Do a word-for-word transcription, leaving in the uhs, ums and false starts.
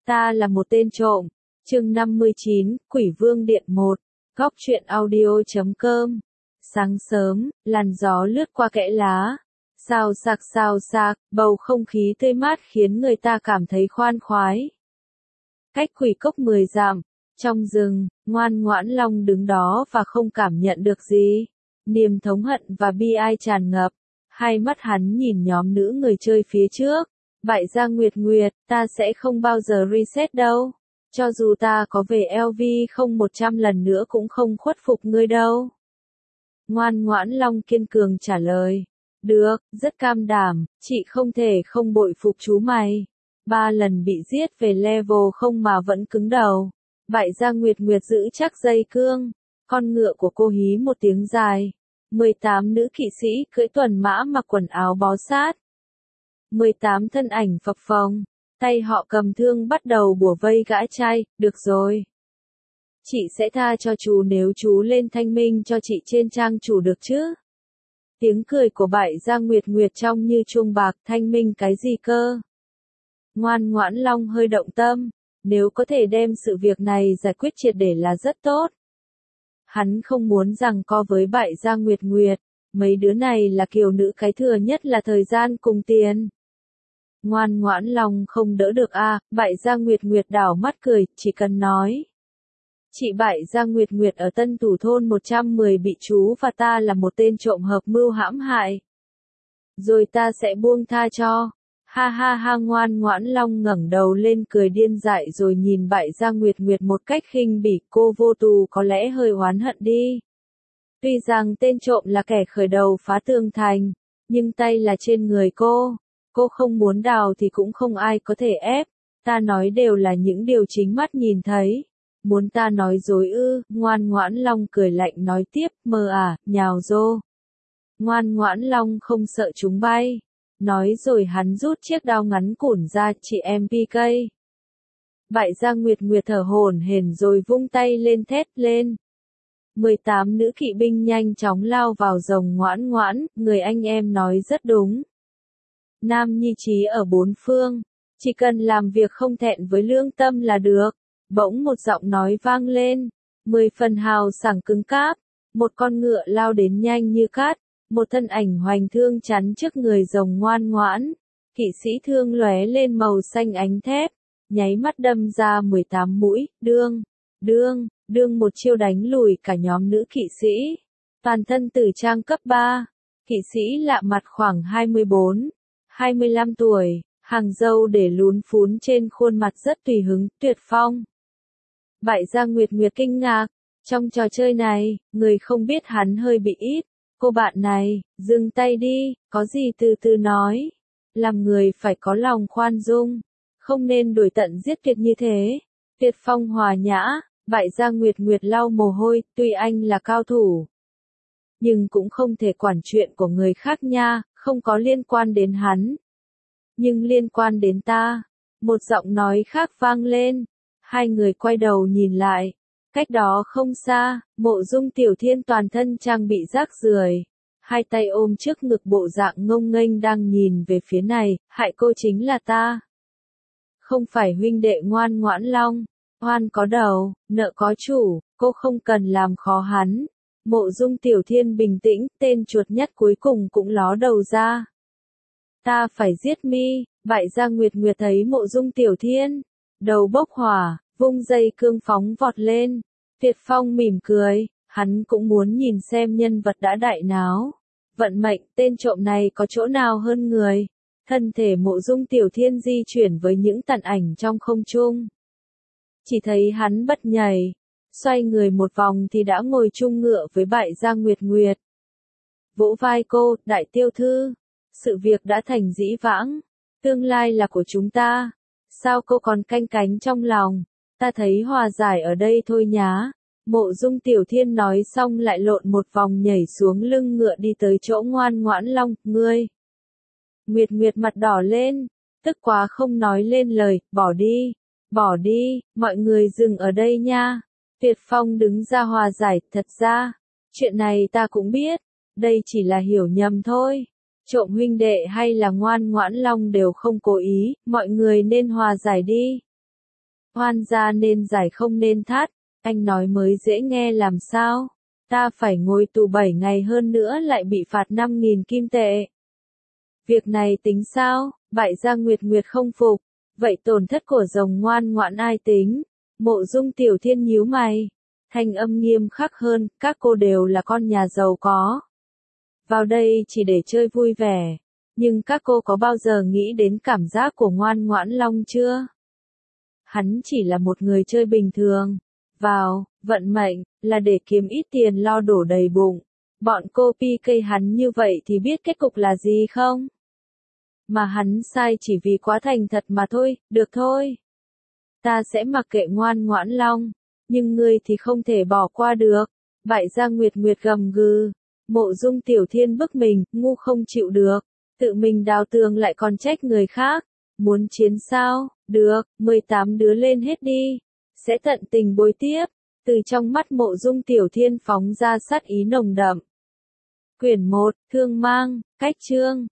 Ta là một tên trộm. Chương năm mươi chín, Quỷ Vương Điện một. Góc truyện audio chấm com. Sáng sớm, làn gió lướt qua kẽ lá. Xào xạc xào xạc, bầu không khí tươi mát khiến người ta cảm thấy khoan khoái. Cách Quỷ Cốc mười dặm, trong rừng, Ngoan Ngoãn Long đứng đó và không cảm nhận được gì. Niềm thống hận và bi ai tràn ngập. Hai mắt hắn nhìn nhóm nữ người chơi phía trước. Bại gia Nguyệt Nguyệt, ta sẽ không bao giờ reset đâu. Cho dù ta có về lờ vê không một trăm lần nữa cũng không khuất phục ngươi đâu. Ngoan Ngoãn Long kiên cường trả lời. Được, rất cam đảm, chị không thể không bội phục chú mày. Ba lần bị giết về level không mà vẫn cứng đầu. Bại gia Nguyệt Nguyệt giữ chắc dây cương. Con ngựa của cô hí một tiếng dài. mười tám nữ kỵ sĩ cưỡi tuần mã mặc quần áo bó sát. mười tám thân ảnh phập phồng, tay họ cầm thương bắt đầu bủa vây gã trai, được rồi. Chị sẽ tha cho chú nếu chú lên thanh minh cho chị trên trang chủ được chứ. Tiếng cười của Bại gia Nguyệt Nguyệt trong như chuông bạc, thanh minh cái gì cơ. Ngoan Ngoãn Long hơi động tâm, nếu có thể đem sự việc này giải quyết triệt để là rất tốt. Hắn không muốn giằng co với Bại gia Nguyệt Nguyệt, mấy đứa này là kiều nữ cái thừa nhất là thời gian cùng tiền. Ngoan Ngoãn Long không đỡ được a, à, Bại gia Nguyệt Nguyệt đảo mắt cười, chỉ cần nói. Chị Bại gia Nguyệt Nguyệt ở Tân Thủ thôn một trăm mười bị chú và ta là một tên trộm hợp mưu hãm hại. Rồi ta sẽ buông tha cho. Ha ha ha, Ngoan Ngoãn Long ngẩng đầu lên cười điên dại rồi nhìn Bại gia Nguyệt Nguyệt một cách khinh bỉ, cô vô tù có lẽ hơi oán hận đi. Tuy rằng tên trộm là kẻ khởi đầu phá tường thành, nhưng tay là trên người cô. Cô không muốn đào thì cũng không ai có thể ép, ta nói đều là những điều chính mắt nhìn thấy. Muốn ta nói dối ư? Ngoan Ngoãn Long cười lạnh nói tiếp, mơ à, nhào rô. Ngoan Ngoãn Long không sợ chúng bay. Nói rồi hắn rút chiếc đao ngắn củn ra, chị em pê ca. Bại gia Nguyệt Nguyệt thở hổn hển rồi vung tay lên thét lên. mười tám nữ kỵ binh nhanh chóng lao vào rồng Ngoãn Ngoãn, người anh em nói rất đúng. Nam nhi trí ở bốn phương, chỉ cần làm việc không thẹn với lương tâm là được. Bỗng một giọng nói vang lên, mười phần hào sảng cứng cáp, một con ngựa lao đến nhanh như cát, một thân ảnh hoành thương chắn trước người rồng Ngoan Ngoãn, kỵ sĩ thương lóe lên màu xanh ánh thép, nháy mắt đâm ra mười tám mũi, đương, đương, đương một chiêu đánh lùi cả nhóm nữ kỵ sĩ, toàn thân tử trang cấp ba, kỵ sĩ lạ mặt khoảng hai mươi bốn, hai mươi lăm tuổi, hàng râu để lún phún trên khuôn mặt rất tùy hứng, tuyệt phong. Bại gia Nguyệt Nguyệt kinh ngạc, trong trò chơi này, người không biết hắn hơi bị ít. Cô bạn này, dừng tay đi, có gì từ từ nói. Làm người phải có lòng khoan dung, không nên đuổi tận giết tuyệt như thế. Tuyệt phong hòa nhã, Bại gia Nguyệt Nguyệt lau mồ hôi, tuy anh là cao thủ, nhưng cũng không thể quản chuyện của người khác nha, không có liên quan đến hắn. Nhưng liên quan đến ta. Một giọng nói khác vang lên. Hai người quay đầu nhìn lại. Cách đó không xa, Mộ Dung Tiểu Thiên toàn thân trang bị rác rưởi, hai tay ôm trước ngực bộ dạng ngông nghênh đang nhìn về phía này, hại cô chính là ta. Không phải huynh đệ Ngoan Ngoãn Long, oan có đầu, nợ có chủ, cô không cần làm khó hắn. Mộ Dung Tiểu Thiên bình tĩnh, tên chuột nhất cuối cùng cũng ló đầu ra. Ta phải giết mi, Bại gia Nguyệt Nguyệt thấy Mộ Dung Tiểu Thiên, đầu bốc hỏa, vung dây cương phóng vọt lên. Tuyệt phong mỉm cười, hắn cũng muốn nhìn xem nhân vật đã đại náo. Vận mệnh, tên trộm này có chỗ nào hơn người. Thân thể Mộ Dung Tiểu Thiên di chuyển với những tàn ảnh trong không trung. Chỉ thấy hắn bật nhảy, xoay người một vòng thì đã ngồi chung ngựa với Bại gia Nguyệt Nguyệt. Vỗ vai cô, đại tiêu thư. Sự việc đã thành dĩ vãng. Tương lai là của chúng ta. Sao cô còn canh cánh trong lòng? Ta thấy hòa giải ở đây thôi nhá. Mộ Dung Tiểu Thiên nói xong lại lộn một vòng nhảy xuống lưng ngựa đi tới chỗ Ngoan Ngoãn Long, ngươi. Nguyệt Nguyệt mặt đỏ lên, tức quá không nói lên lời, bỏ đi, bỏ đi, mọi người dừng ở đây nha. Tuyệt phong đứng ra hòa giải, thật ra, chuyện này ta cũng biết, đây chỉ là hiểu nhầm thôi. Trộm huynh đệ hay là Ngoan Ngoãn Long đều không cố ý, mọi người nên hòa giải đi. Oan gia nên giải không nên thắt, anh nói mới dễ nghe làm sao. Ta phải ngồi tù bảy ngày hơn nữa lại bị phạt năm nghìn kim tệ. Việc này tính sao? Bại gia Nguyệt Nguyệt không phục. Vậy tổn thất của rồng ngoan ngoãn ai tính? Mộ Dung Tiểu Thiên nhíu mày. Thanh âm nghiêm khắc hơn, các cô đều là con nhà giàu có. Vào đây chỉ để chơi vui vẻ. Nhưng các cô có bao giờ nghĩ đến cảm giác của ngoan ngoãn long chưa? Hắn chỉ là một người chơi bình thường. Vào, vận mệnh, là để kiếm ít tiền lo đổ đầy bụng. Bọn cô pi cây hắn như vậy thì biết kết cục là gì không? Mà hắn sai chỉ vì quá thành thật mà thôi, được thôi. Ta sẽ mặc kệ ngoan ngoãn long, nhưng ngươi thì không thể bỏ qua được. Bại gia Nguyệt Nguyệt gầm gừ. Mộ Dung Tiểu Thiên bức mình, ngu không chịu được. Tự mình đào tường lại còn trách người khác. Muốn chiến sao? Được, mười tám đứa lên hết đi. Sẽ tận tình bối tiếp. Từ trong mắt Mộ Dung Tiểu Thiên phóng ra sát ý nồng đậm. Quyển một, Thương Mang, Cách Chương.